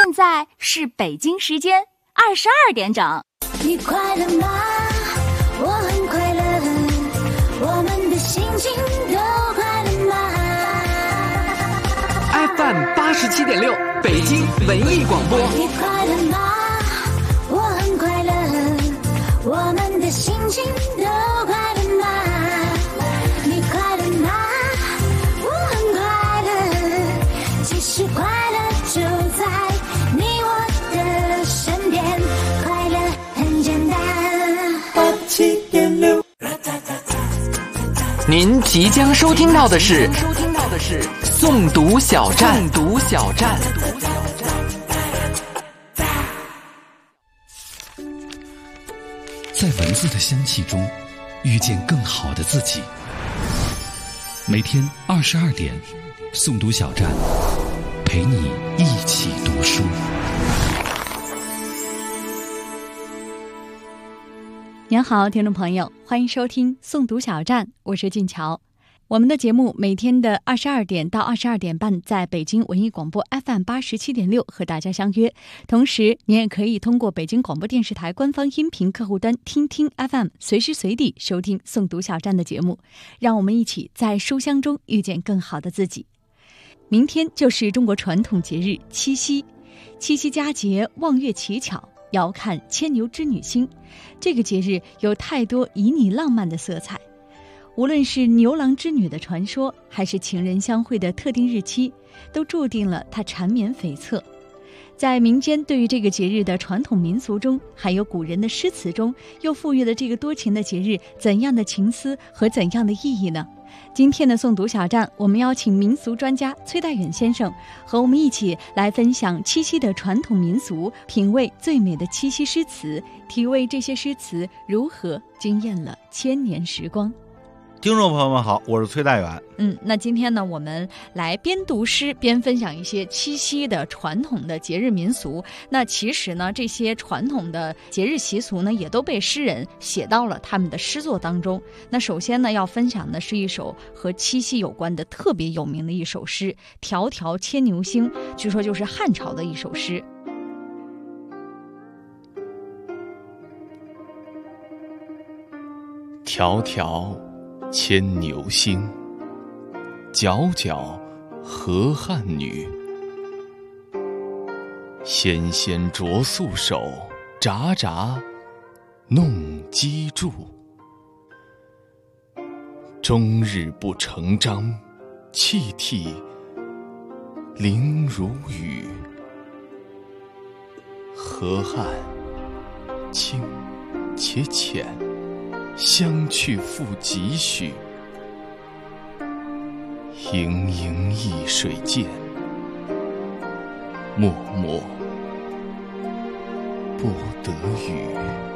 现在是北京时间22点整。 你快乐吗？我很快乐，我们的心情都快乐吗？ FM 87.6北京文艺广播。 你快乐吗？我很快乐，我们的心情都快乐吗？你快乐吗？我很快乐，其实快乐就在你我的身边，快乐很简单。87.6。 您即将收听到的是诵读小站。 在文字的香气中遇见更好的自己。每天22点，诵读小站，陪你一起读书。 您好，听众朋友，欢迎收听诵读小站，我是俊乔。我们的节目每天的22点到22点半在北京文艺广播 FM 87.6和大家相约。同时，您也可以通过北京广播电视台官方音频客户端听听 FM， 随时随地收听诵读小站的节目。让我们一起在书香中遇见更好的自己。明天就是中国传统节日七夕，七夕佳节望月乞巧，遥看牵牛织女星。这个节日有太多旖旎浪漫的色彩，无论是牛郎织女的传说，还是情人相会的特定日期，都注定了它缠绵悱恻。在民间对于这个节日的传统民俗中，还有古人的诗词中，又赋予了这个多情的节日怎样的情思和怎样的意义呢？今天的诵读小站，我们邀请民俗专家崔代远先生和我们一起来分享七夕的传统民俗，品味最美的七夕诗词，体味这些诗词如何惊艳了千年时光。 听众朋友们好，我是崔代远。 那今天呢，我们来边读诗边分享一些七夕的传统的节日民俗。那其实呢，这些传统的节日习俗呢，也都被诗人写到了他们的诗作当中。那首先呢，要分享的是一首和七夕有关的特别有名的一首诗《迢迢牵牛星》，据说就是汉朝的一首诗。 迢迢牵牛星，皎皎河汉女。纤纤擢素手，札札弄机杼。终日不成章，泣涕零如雨。河汉清且浅，相去复几许。盈盈一水间，脉脉不得语。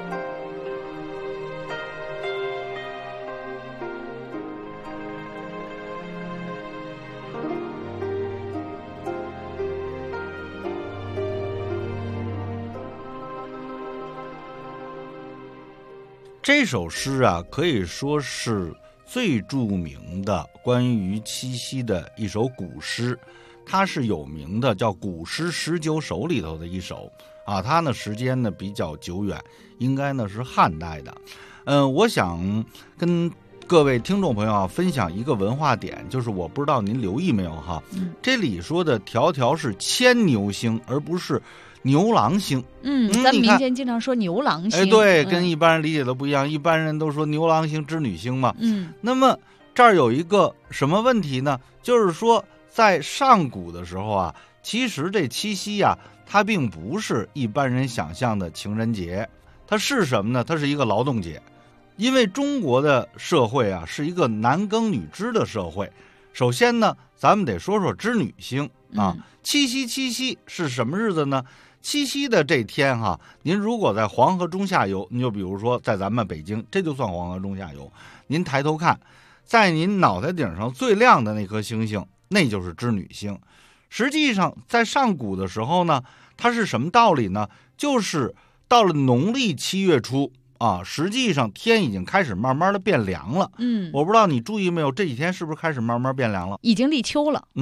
这首诗啊，可以说是最著名的关于七夕的一首古诗，它是有名的，叫《古诗19首》里头的一首啊。它呢时间呢比较久远，应该呢是汉代的。我想跟各位听众朋友分享一个文化点，就是我不知道您留意没有哈，这里说的迢迢是牵牛星，而不是牛郎星。 咱民间经常说牛郎星， 对，跟一般人理解的不一样。一般人都说牛郎星织女星嘛。那么这儿有一个什么问题呢？就是说在上古的时候啊，其实这七夕啊，它并不是一般人想象的情人节，它是什么呢？它是一个劳动节。因为中国的社会啊，是一个男耕女织的社会。首先呢，咱们得说说织女星啊。七夕是什么日子呢？七夕的这天哈，您如果在黄河中下游，你就比如说在咱们北京，这就算黄河中下游，您抬头看，在您脑袋顶上最亮的那颗星星，那就是织女星。实际上在上古的时候呢，它是什么道理呢？就是到了农历7月初啊，实际上天已经开始慢慢的变凉了。我不知道你注意没有，这几天是不是开始慢慢变凉了？ 已经立秋了。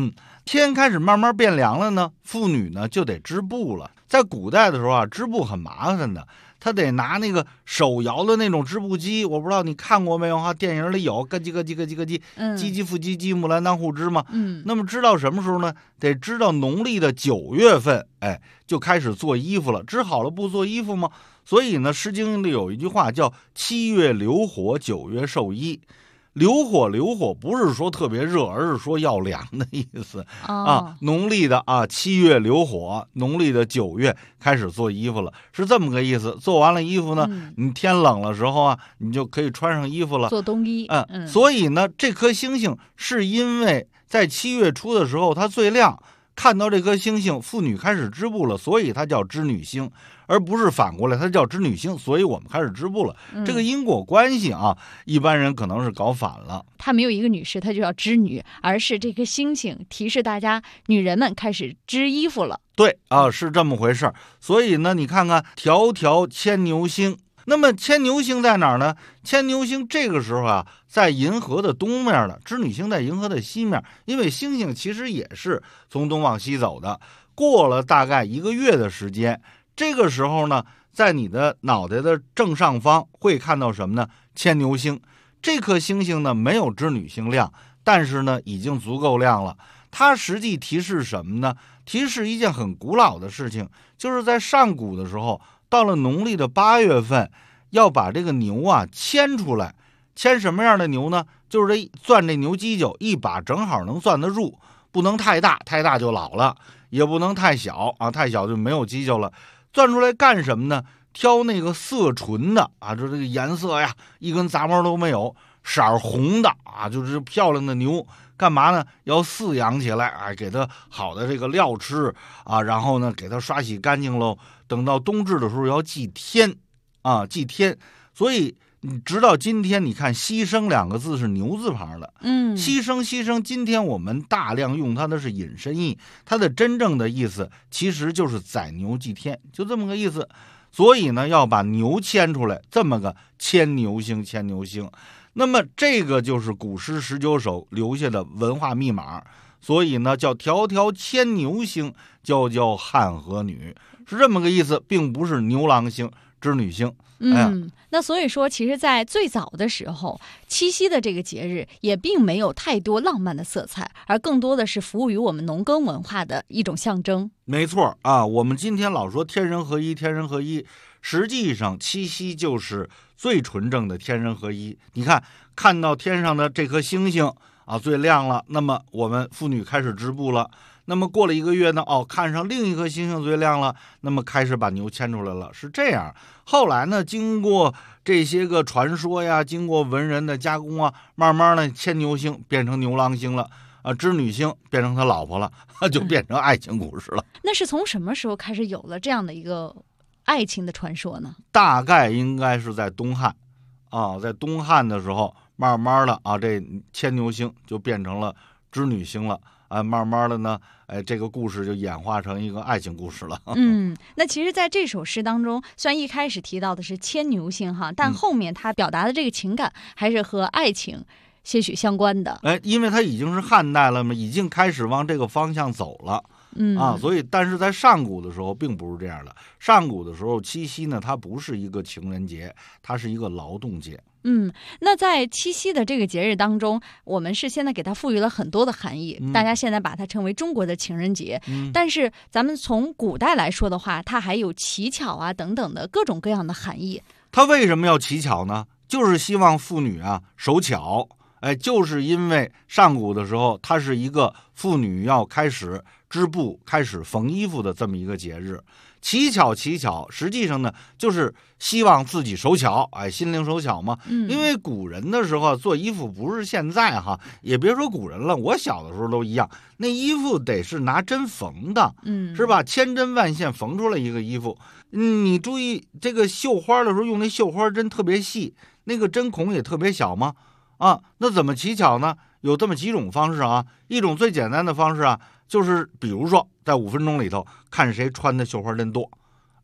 天开始慢慢变凉了呢，妇女呢就得织布了。在古代的时候啊，织布很麻烦的，他得拿那个手摇的那种织布机，我不知道你看过没有哈？电影里有，咯叽咯叽咯叽咯叽，唧唧复唧唧，木兰当户织嘛。那么织到什么时候呢？得织到农历的9月份，就开始做衣服了。织好了不做衣服吗？所以呢，《诗经》里有一句话叫7月流火，9月授衣。流火不是说特别热，而是说要凉的意思农历的7月流火，农历的9月开始做衣服了，是这么个意思。做完了衣服呢，你天冷的时候啊，你就可以穿上衣服了， 做冬衣。 所以呢，这颗星星是因为在7月初的时候它最亮，看到这颗星星，妇女开始织布了，所以它叫织女星，而不是反过来它叫织女星，所以我们开始织布了。这个因果关系啊，一般人可能是搞反了。 它没有一个女士，它就叫织女，而是这颗星星提示大家，女人们开始织衣服了。 对是这么回事。所以呢，你看看迢迢牵牛星。那么牵牛星在哪儿呢？牵牛星这个时候啊，在银河的东面了，织女星在银河的西面，因为星星其实也是从东往西走的。过了大概1个月的时间，这个时候呢，在你的脑袋的正上方会看到什么呢？牵牛星。这颗星星呢，没有织女星亮，但是呢，已经足够亮了。它实际提示什么呢？提示一件很古老的事情，就是在上古的时候，到了农历的8月份，要把这个牛啊牵出来。牵什么样的牛呢？就是攥这牛犄角，一把正好能攥得住，不能太大，太大就老了，也不能太小太小就没有犄角了。攥出来干什么呢？挑那个色纯的就这个颜色呀，一根杂毛都没有，色红的就是漂亮的牛。干嘛呢？要饲养起来给它好的这个料吃然后呢给它刷洗干净喽。等到冬至的时候要祭天祭天。所以你直到今天，你看牺牲2个字是牛字旁的，牺牲。今天我们大量用它的是引申义，它的真正的意思其实就是宰牛祭天，就这么个意思。所以呢，要把牛牵出来，这么个牵牛星。那么这个就是古诗19首留下的文化密码。所以呢，叫迢迢牵牛星，皎皎汉河女，是这么个意思，并不是牛郎星、织女星。 那所以说，其实在最早的时候，七夕的这个节日也并没有太多浪漫的色彩，而更多的是服务于我们农耕文化的一种象征。 没错我们今天老说天人合一，实际上七夕就是最纯正的天人合一。你看到天上的这颗星星最亮了，那么我们妇女开始织布了。那么过了1个月呢，看上另一颗星星最亮了，那么开始把牛牵出来了，是这样。后来呢，经过这些个传说呀，经过文人的加工慢慢的牵牛星变成牛郎星了，织女星变成他老婆了，就变成爱情故事了。 那是从什么时候开始有了这样的一个爱情的传说呢？ 大概应该是在东汉在东汉的时候，慢慢的这牵牛星就变成了织女星了。慢慢的呢，这个故事就演化成一个爱情故事了。 那其实在这首诗当中，虽然一开始提到的是牵牛星但后面他表达的这个情感还是和爱情些许相关的。 因为他已经是汉代了嘛，已经开始往这个方向走了。所以但是在上古的时候并不是这样的。上古的时候，七夕呢，它不是一个情人节，它是一个劳动节。 那在七夕的这个节日当中，我们是现在给它赋予了很多的含义，大家现在把它称为中国的情人节。但是咱们从古代来说的话，它还有乞巧等等的各种各样的含义。 它为什么要乞巧呢？就是希望妇女手巧。就是因为上古的时候，它是一个妇女要开始织布、开始缝衣服的这么一个节日。乞巧，实际上呢，就是希望自己手巧，心灵手巧嘛。因为古人的时候做衣服不是现在也别说古人了，我小的时候都一样，那衣服得是拿针缝的，是吧？千针万线缝出来一个衣服。你注意这个绣花的时候用那绣花针特别细，那个针孔也特别小吗？那怎么乞巧呢？有这么几种方式一种最简单的方式就是比如说在5分钟里头看谁穿的绣花针多，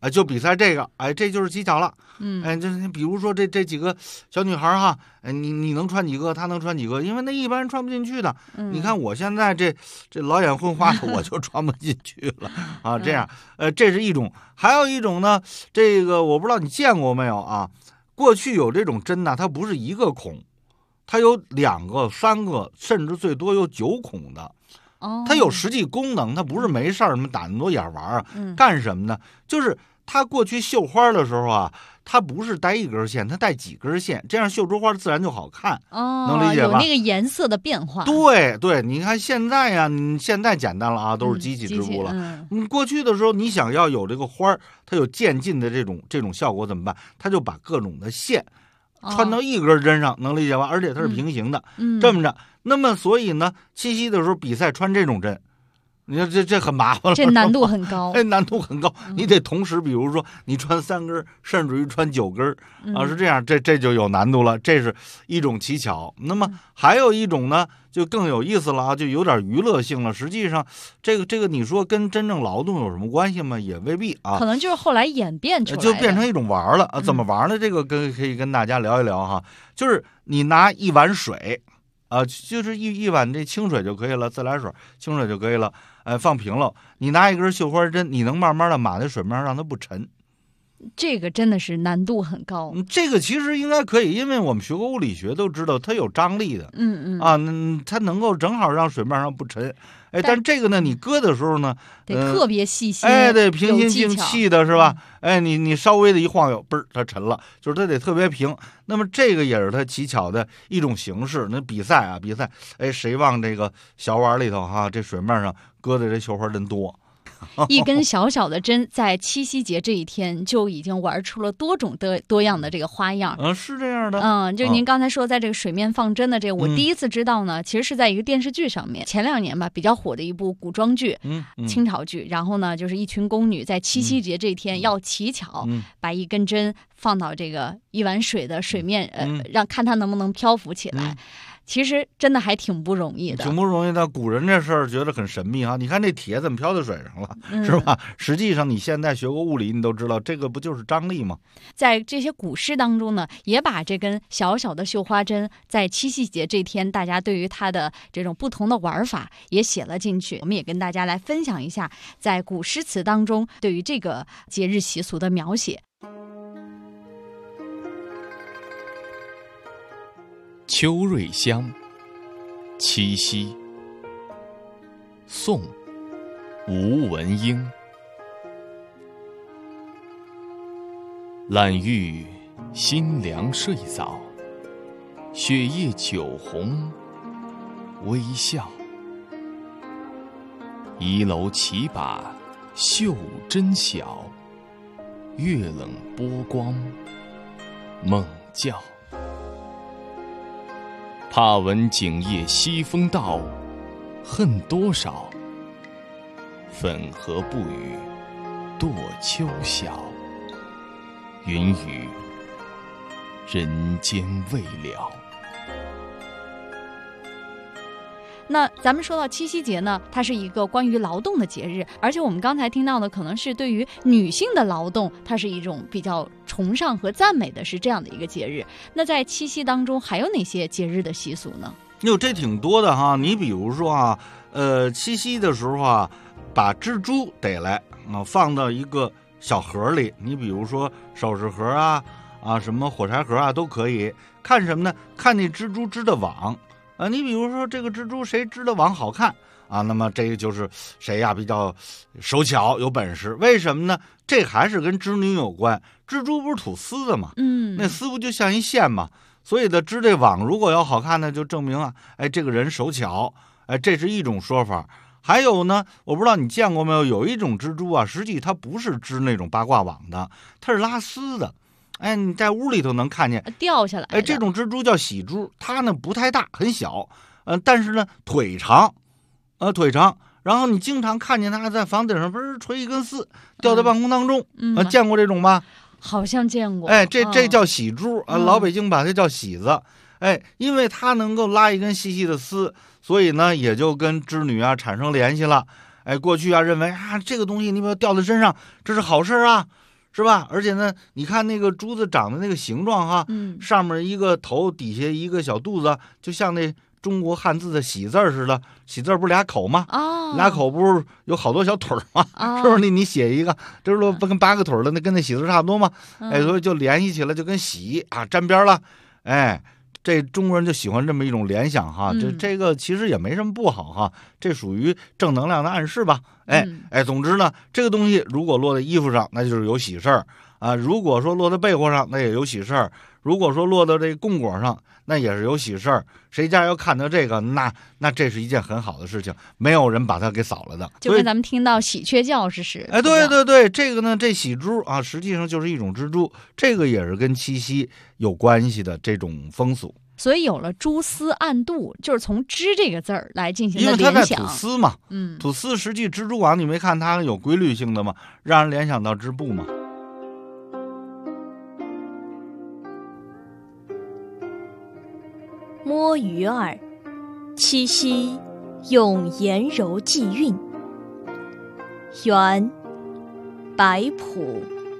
就比赛这个，这就是技巧了。就是比如说这几个小女孩哈，你能穿几个，她能穿几个，因为那一般人穿不进去的。你看我现在这老眼昏花的，我就穿不进去了啊。这样，这是一种，还有一种呢，这个我不知道你见过没有啊？过去有这种针呢，它不是一个孔，它有2个、3个，甚至最多有9孔的。它有实际功能，它不是没事儿什么打那么多眼玩啊，干什么呢？就是它过去绣花的时候啊，它不是带一根线，它带几根线，这样绣出花自然就好看。能理解吧？ 有那个颜色的变化。 对，你看现在呀，现在简单了啊，都是机器织布了。过去的时候，你想要有这个花，它有渐进的这种效果怎么办？它就把各种的线穿到一根针上，能理解吧？而且它是平行的，这么着。那么所以呢，七夕的时候比赛穿这种针，你看这很麻烦了， 这难度很高。 难度很高，你得同时，比如说你穿3根，甚至于穿9根啊，是这样，这就有难度了。这是一种技巧。那么还有一种呢，就更有意思了啊，就有点娱乐性了。实际上，这个你说跟真正劳动有什么关系吗？也未必啊， 可能就是后来演变出来的， 就变成一种玩了啊。怎么玩呢？这个可以跟大家聊一聊哈。就是你拿一碗水。就是一碗这清水就可以了，自来水清水就可以了，放平了。你拿一根绣花针，你能慢慢的码在水面上，让它不沉。 这个真的是难度很高。 这个其实应该可以，因为我们学过物理学都知道它有张力的。它能够正好让水面上不沉。但这个呢，你割的时候呢， 得特别细心。 对，平心静气的是吧？你稍微的一晃悠，嘣儿，它沉了，就是它得特别平。那么这个也是它技巧的一种形式。那比赛，谁往这个小碗里头哈，这水面上搁的这绣花针多。 一根小小的针，在七夕节这一天就已经玩出了多种多样的这个花样。 是这样的。 就您刚才说在这个水面放针的这个，我第一次知道呢，其实是在一个电视剧上面，前2年吧比较火的一部古装剧，清朝剧。然后呢，就是一群宫女在七夕节这一天要乞巧，把一根针放到这个一碗水的水面，让看它能不能漂浮起来。其实真的还挺不容易的， 挺不容易的。古人这事儿觉得很神秘啊！你看这铁怎么飘在水上了，是吧？实际上你现在学过物理，你都知道这个不就是张力吗？ 在这些古诗当中呢，也把这根小小的绣花针在七夕节这天，大家对于它的这种不同的玩法也写了进去。我们也跟大家来分享一下，在古诗词当中对于这个节日习俗的描写。 秋瑞香，七夕。宋，吴文英。懒玉新凉睡早，雪夜酒红微笑。一楼起把绣针小，月冷波光梦觉。怕闻景夜西风到，恨多少？粉荷不语堕秋晓。云雨人间未了。 那咱们说到七夕节呢，它是一个关于劳动的节日，而且我们刚才听到的可能是对于女性的劳动，它是一种比较崇尚和赞美的，是这样的一个节日。那在七夕当中还有哪些节日的习俗呢？ 这挺多的哈。你比如说啊，七夕的时候啊，把蜘蛛逮来放到一个小盒里，你比如说首饰盒啊什么火柴盒啊都可以。看什么呢？看那蜘蛛织的网。你比如说这个蜘蛛谁织的网好看啊，那么这个就是谁呀比较手巧有本事。为什么呢？这还是跟织女有关。蜘蛛不是吐丝的嘛，那丝不就像一线嘛，所以的织这网如果要好看呢，就证明这个人手巧，这是一种说法。还有呢，我不知道你见过没有，有一种蜘蛛啊，实际它不是织那种八卦网的，它是拉丝的。你在屋里头能看见掉下来。 这种蜘蛛叫喜蛛，它呢不太大，很小，但是呢腿长，然后你经常看见它在房顶上不是垂一根丝掉在半空当中，见过这种吗？ 好像见过。 这叫喜蛛老北京把它叫喜子。因为它能够拉一根细细的丝，所以呢也就跟织女产生联系了。过去认为这个东西你把它掉在身上，这是好事啊， 是吧？而且呢，你看那个珠子长的那个形状哈，上面一个头，底下一个小肚子，就像那中国汉字的喜字似的。喜字不是俩口吗？俩口不是有好多小腿吗？是不是？你写一个，这不跟8个腿的，那跟那喜字差不多吗？所以就联系起来，就跟喜啊沾边了。这中国人就喜欢这么一种联想哈，这个其实也没什么不好哈，这属于正能量的暗示吧。总之呢，这个东西如果落在衣服上，那就是有喜事儿啊；如果说落在被窝上，那也有喜事儿；如果说落到这供果上，那也是有喜事儿。谁家要看到这个，那这是一件很好的事情，没有人把它给扫了的。 就跟咱们听到喜鹊叫是对，这个呢，这喜珠啊，实际上就是一种蜘蛛，这个也是跟七夕有关系的这种风俗。 所以有了蛛丝暗度，就是从织这个字儿来进行的联想。 因为它在吐丝嘛，吐丝实际蜘蛛网，你没看它有规律性的吗？让人联想到织布嘛。 摸鱼儿，七夕用颜柔寄韵。元，白朴。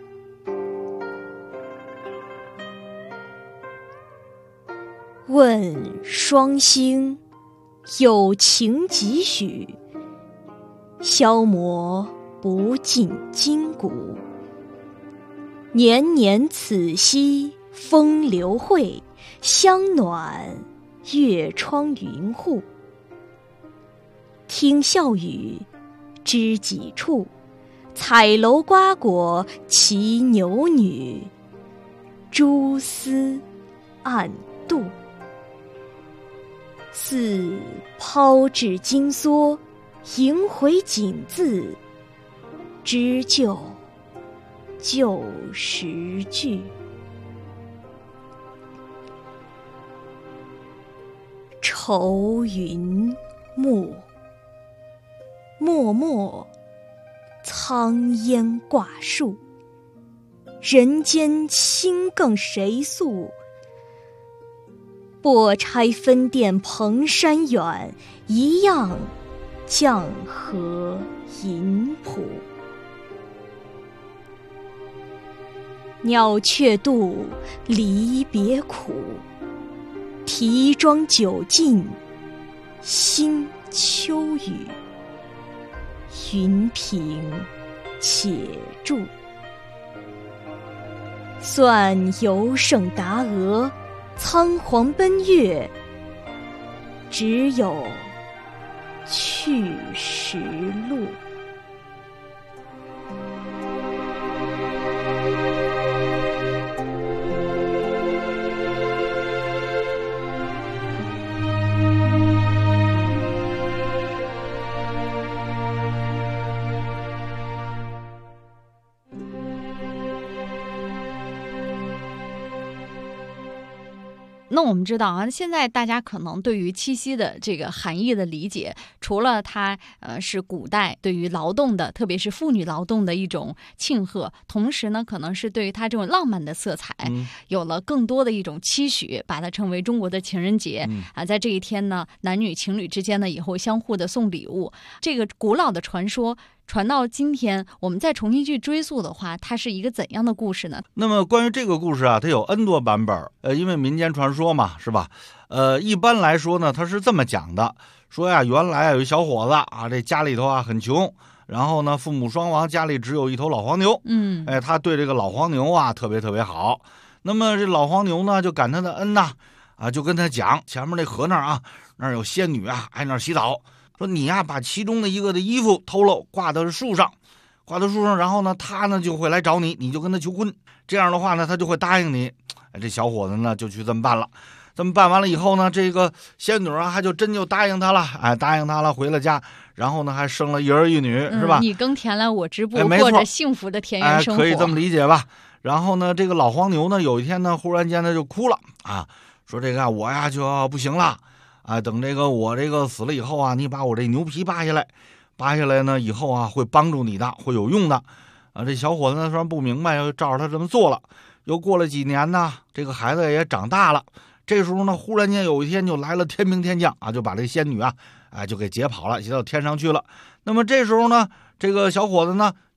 问双星，有情几许？消磨不尽筋骨。年年此夕风流会，香暖月窗云户。听笑语，知几处？彩楼瓜果骑牛女，蛛丝暗度。似抛掷金梭，迎回锦字，织就旧时句。愁云暮，脉脉苍烟挂树。人间清更谁诉？拨钗分店蓬山远，一样绛河银浦。鸟雀度，离别苦。提妆酒尽，新秋雨。云平且住。算尤胜达娥，仓皇奔月，只有去时路。 那我们知道啊，现在大家可能对于七夕的这个含义的理解，除了它是古代对于劳动的，特别是妇女劳动的一种庆贺，同时呢，可能是对于它这种浪漫的色彩，有了更多的一种期许，把它称为中国的情人节在这一天呢，男女情侣之间呢，以后相互的送礼物，这个古老的传说。传到今天，我们再重新去追溯的话，它是一个怎样的故事呢？ 那么关于这个故事啊，它有 N 多版本。因为民间传说嘛，是吧？一般来说呢，它是这么讲的：说呀，原来有一小伙子啊，这家里头啊很穷，然后呢，父母双亡，家里只有一头老黄牛。他对这个老黄牛啊特别特别好。那么这老黄牛呢，就感他的恩呐，就跟他讲，前面那河那儿啊，那儿有仙女啊，挨那儿洗澡。说你呀，把其中的一个的衣服偷了，挂到树上，然后呢，他呢就会来找你，你就跟他求婚。这样的话呢，他就会答应你。这小伙子呢就去这么办了。这么办完了以后呢，这个仙女啊，还就真就答应他了。答应他了，回了家，然后呢还生了一儿一女，是吧？ 你耕田了，我织布，过着幸福的田园生活。 可以这么理解吧？然后呢，这个老黄牛呢，有一天呢，忽然间呢就哭了说这个我呀就要不行了。等这个我这个死了以后啊，你把我这牛皮扒下来呢，以后啊会帮助你的，会有用的。这小伙子呢虽然不明白，又照着他这么做了。又过了几年呢，这个孩子也长大了。这时候呢，忽然间有一天就来了天兵天将就把这仙女就给劫跑了，劫到天上去了。那么这时候呢，这个小伙子呢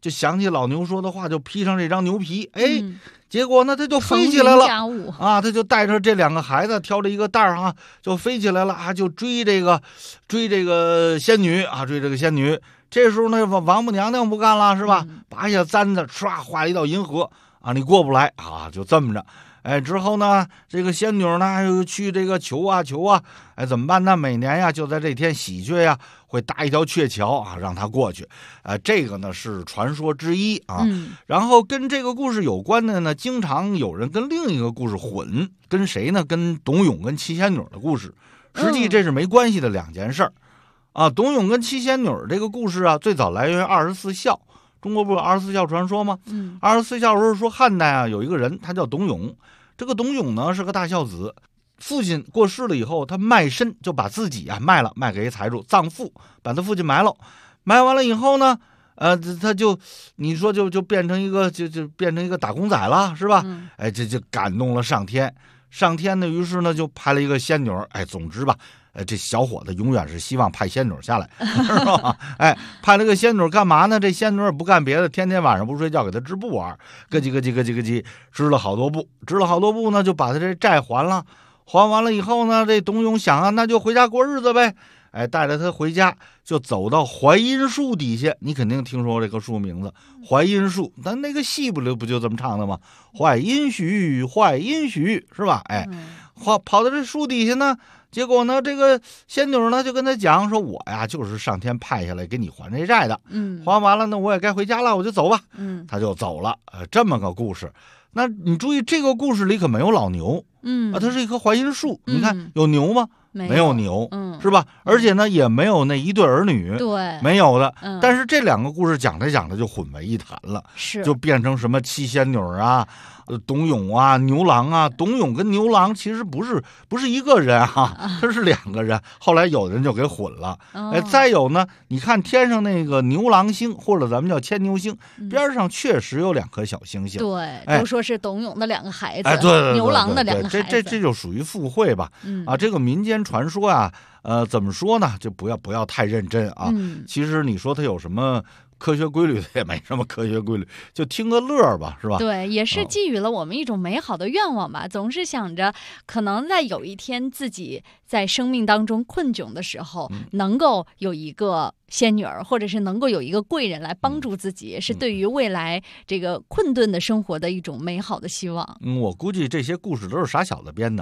就想起老牛说的话，就披上这张牛皮，结果呢，他就飞起来了啊！他就带着这2个孩子，挑着一个袋儿啊，就飞起来了啊，就追这个仙女啊，追这个仙女。这时候呢，王母娘娘不干了，是吧？拔下簪子，唰画了一道银河啊，你过不来啊，就这么着。之后呢，这个仙女呢又去这个求啊，怎么办呢？每年呀，就在这天喜鹊呀会搭一条鹊桥啊，让他过去。这个呢是传说之一啊。然后跟这个故事有关的呢，经常有人跟另一个故事混，跟谁呢？跟董永跟七仙女的故事。实际这是没关系的2件事啊。董永跟七仙女这个故事啊，最早来源于24孝。中国不有24孝传说吗？24孝时候说汉代啊有一个人，他叫董永。这个董永呢是个大孝子，父亲过世了以后，他卖身，就把自己啊卖了，卖给财主葬父，把他父亲埋了。埋完了以后呢，他就你说就变成一个就变成一个打工仔了，是吧？这就感动了上天。上天呢，于是呢就派了一个仙女。总之吧，这小伙子永远是希望派仙女下来，是吧？派了个仙女干嘛呢？这仙女也不干别的，天天晚上不睡觉给他织布玩，咯叽咯叽咯叽咯叽，织了好多布呢，就把他这债还了。还完了以后呢，这董永想啊，那就回家过日子呗。带着他回家，就走到槐荫树底下。你肯定听说过这棵树名字，槐荫树。咱那个戏不就这么唱的吗？槐荫许，槐荫许，是吧？跑到这树底下呢，结果呢，这个仙女呢就跟他讲说，我呀就是上天派下来给你还这债的。还完了呢，我也该回家了，我就走吧。他就走了。这么个故事。那你注意，这个故事里可没有老牛。它是一棵槐荫树。你看有牛吗？没有牛，是吧？而且呢，也没有那一对儿女， 对， 没有的。但是这2个故事讲着讲着就混为一谈了，就变成什么七仙女啊、董永啊、牛郎啊。董永跟牛郎其实不是一个人啊，这是2个人。后来有的人就给混了。再有呢，你看天上那个牛郎星，或者咱们叫牵牛星，边上确实有2颗小星星。 对，都说是董永的2个孩子， 对， 牛郎的2个孩子。 这就属于附会吧。这个民间传说啊，怎么说呢？就不要太认真啊。其实你说它有什么科学规律，也没什么科学规律，就听个乐吧，是吧？ 对，也是寄予了我们一种美好的愿望吧。总是想着，可能在有一天自己在生命当中困窘的时候，能够有一个仙女儿，或者是能够有一个贵人来帮助自己，是对于未来这个困顿的生活的一种美好的希望。 我估计这些故事都是傻小子编的。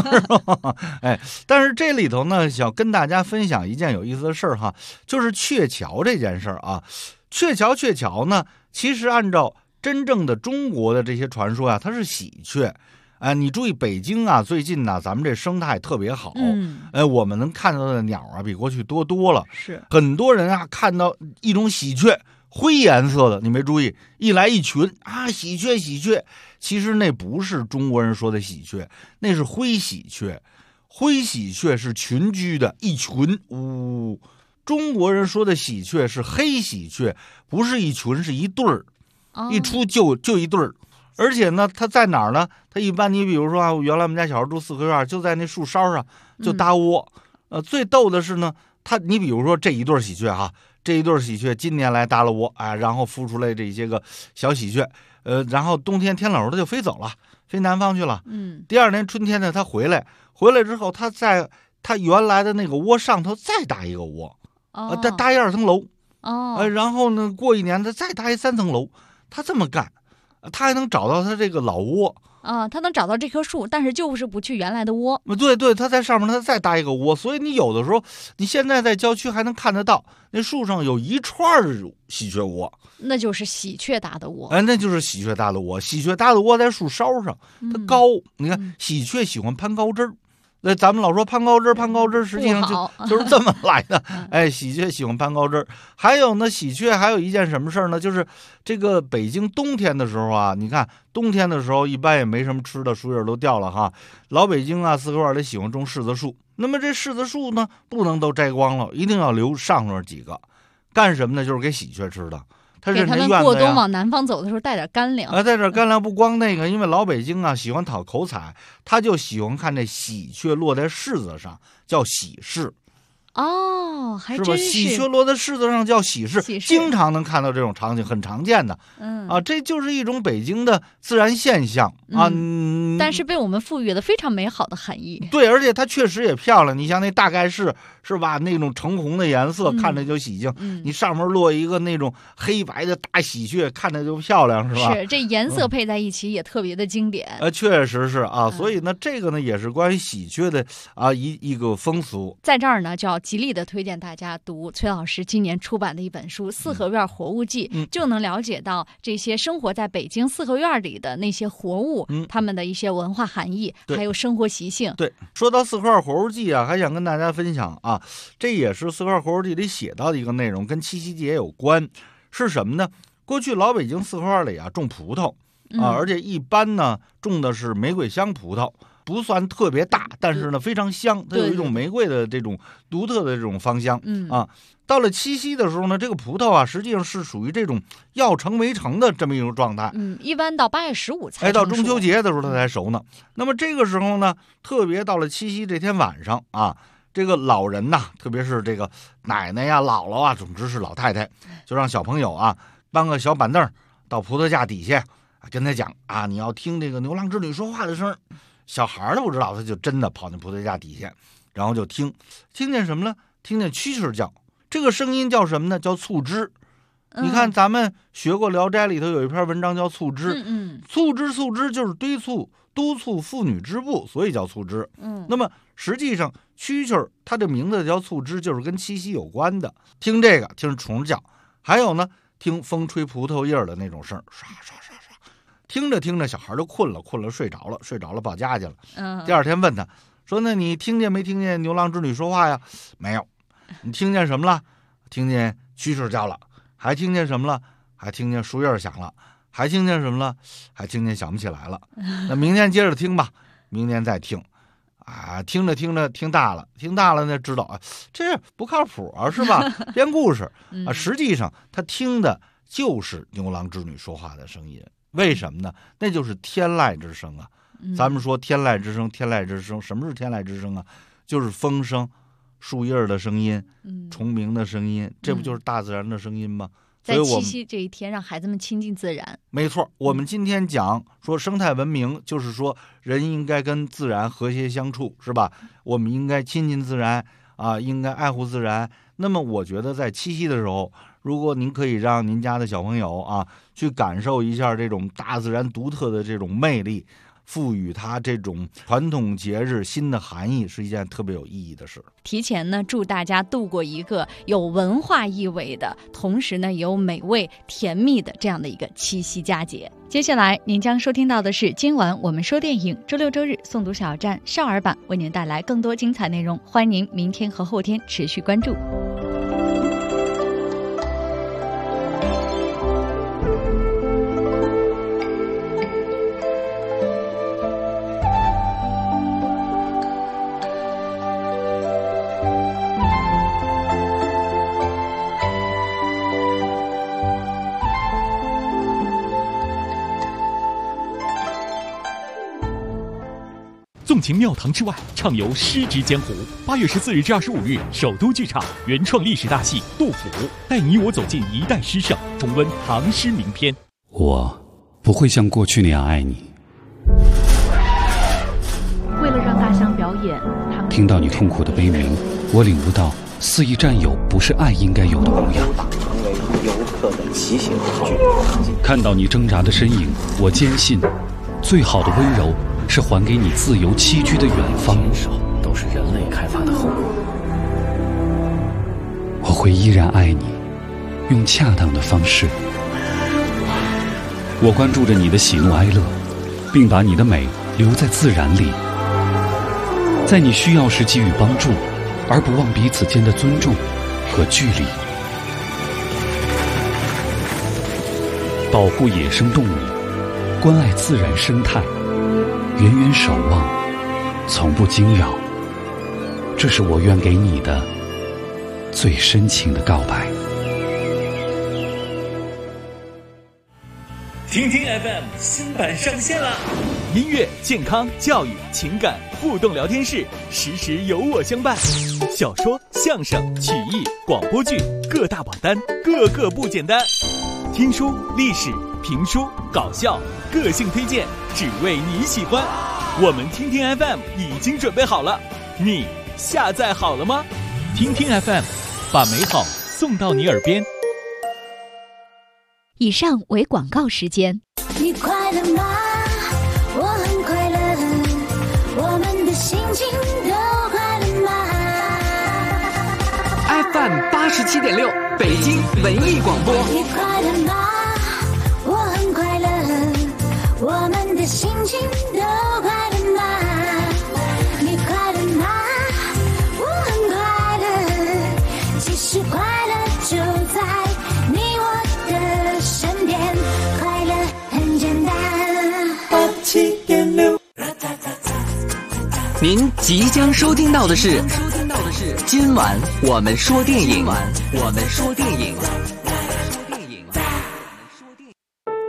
但是这里头呢，想跟大家分享一件有意思的事儿哈，就是鹊桥这件事儿啊。鹊桥呢，其实按照真正的中国的这些传说啊，它是喜鹊。你注意北京啊，最近呢，咱们这生态特别好。我们能看到的鸟啊，比过去多了。是很多人啊，看到一种喜鹊，灰颜色的，你没注意，一来一群啊，喜鹊。其实那不是中国人说的喜鹊，那是灰喜鹊。灰喜鹊是群居的，一群。中国人说的喜鹊是黑喜鹊，不是一群，是一对儿，一出就一对儿。而且呢，它在哪儿呢？它一般，你比如说啊，原来我们家小时候住4合院，就在那树梢上就搭窝。最逗的是呢，你比如说这一对喜鹊哈，这一对喜鹊今年来搭了窝，然后孵出来这些个小喜鹊，然后冬天天冷它就飞走了，飞南方去了。第2年春天呢，它回来之后，它在它原来的那个窝上头再搭一个窝。再搭一2层楼，然后呢，过1年他再搭一3层楼，他这么干，他还能找到他这个老窝啊，他能找到这棵树，但是就是不去原来的窝。 对，他在上面他再搭一个窝，所以你有的时候，你现在在郊区还能看得到，那树上有一串喜鹊窝， 那就是喜鹊搭的窝。 那就是喜鹊搭的窝，喜鹊搭的窝在树梢上，它高，你看喜鹊喜欢攀高枝儿。咱们老说攀高枝，实际上就是这么来的。喜鹊喜欢攀高枝。还有呢，喜鹊还有一件什么事儿呢？就是这个北京冬天的时候啊，你看冬天的时候一般也没什么吃的，树叶都掉了哈。老北京啊，4合院里喜欢种柿子树。那么这柿子树呢，不能都摘光了，一定要留上面几个，干什么呢？就是给喜鹊吃的。 给他们过冬往南方走的时候带点干粮带点干粮。不光那个，因为老北京啊喜欢讨口彩，他就喜欢看这喜鹊落在柿子上，叫喜柿。 哦，还是吧？ 真是。 喜鹊落在柿子上叫喜事， 喜事经常能看到这种场景，很常见的。这就是一种北京的自然现象啊。 但是被我们赋予了非常美好的含义。 对，而且它确实也漂亮。你像那大概是吧，那种橙红的颜色，看着就喜庆。你上面落一个那种黑白的大喜鹊，看着就漂亮，是吧？ 是，这颜色配在一起也特别的经典。 确实是啊。所以呢，这个呢也是关于喜鹊的一个风俗。 在这儿呢，就要极力的推荐大家读崔老师今年出版的一本书《四合院活物记》，就能了解到这些生活在北京四合院里的那些活物，他们的一些文化含义，还有生活习性。 对，说到《四合院活物记》啊，还想跟大家分享啊，这也是《四合院活物记》里写到的一个内容，跟七夕节有关。是什么呢？过去老北京四合院里啊种葡萄啊，而且一般呢种的是玫瑰香葡萄。不算特别大，但是呢非常香，它有一种玫瑰的这种独特的这种芳香。到了七夕的时候呢，这个葡萄啊实际上是属于这种要成没成的这么一种状态。 一般到8月15才成熟。 到中秋节的时候它才熟呢。那么这个时候呢，特别到了七夕这天晚上啊，这个老人呐，特别是这个奶奶呀、姥姥啊，总之是老太太，就让小朋友啊搬个小板凳到葡萄架底下，跟他讲啊，你要听这个牛郎织女说话的声。小孩呢不知道，他就真的跑进葡萄架底下，然后就听见什么呢？听见蛐蛐叫，这个声音叫什么呢？叫促织。你看咱们学过《聊斋》里头有一篇文章叫促织，促织就是堆促督促妇女织布，所以叫促织。那么实际上蛐蛐它的名字叫促织，就是跟七夕有关的。听这个，听虫叫，还有呢，听风吹葡萄叶的那种声，唰唰唰。听着，小孩就困了，睡着了，跑家去了。第二天问他说：“那你听见没听见牛郎织女说话呀？”没有。你听见什么了？听见蛐蛐叫了。还听见什么了？还听见树叶响了。还听见什么了？还听见想不起来了。那明天接着听吧，明天再听。听着听大了呢，知道啊，这不靠谱啊，是吧？编故事啊，实际上他听的就是牛郎织女说话的声音。为什么呢？那就是天籁之声啊。咱们说天籁之声，什么是天籁之声啊？就是风声、树叶的声音、虫鸣的声音，这不就是大自然的声音吗？ 在七夕这一天，让孩子们亲近自然。 没错，我们今天讲说生态文明，就是说人应该跟自然和谐相处，是吧？我们应该亲近自然啊，应该爱护自然。那么我觉得在七夕的时候，如果您可以让您家的小朋友啊去感受一下这种大自然独特的这种魅力，赋予它这种传统节日新的含义，是一件特别有意义的事。 提前呢，祝大家度过一个有文化意味的，同时呢也有美味甜蜜的这样的一个七夕佳节。接下来您将收听到的是今晚我们说电影周六周日诵读小站少儿版，为您带来更多精彩内容，欢迎您明天和后天持续关注。 纵情庙堂之外，畅游诗之江湖。8月14日至25日，首都剧场原创历史大戏《杜甫》，带你我走进一代诗圣，重温唐诗名篇。 我不会像过去那样爱你。 为了让大象表演， 听到你痛苦的悲鸣，我领悟到肆意占有不是爱应该有的模样。 成为游客的骑行工具。 看到你挣扎的身影，我坚信，最好的温柔是还给你自由栖居的远方。 都是人类开发的后果。 我会依然爱你，用恰当的方式。我关注着你的喜怒哀乐，并把你的美留在自然里，在你需要时给予帮助，而不忘彼此间的尊重和距离。保护野生动物，关爱自然生态，远远守望，从不惊扰，这是我愿给你的最深情的告白。 听听 FM 新版上线了，音乐、健康、教育、情感互动聊天室，时时有我相伴。小说、相声、曲艺、广播剧各大榜单，个个不简单。听书、历史、评书、搞笑，个性推荐，只为你喜欢。我们听听 FM 已经准备好了，你下载好了吗？听听 FM， 把美好送到你耳边。 以上为广告时间。 你快乐吗？我很快乐，我们的心情都快乐吗？ FM 87.6北京文艺广播。 你快乐吗？我很快乐，我们的心情都快乐吗？你快乐吗？我很快乐，其实快乐就在你我的身边，快乐很简单。87.6， 您即将收听到的是今晚我们说电影。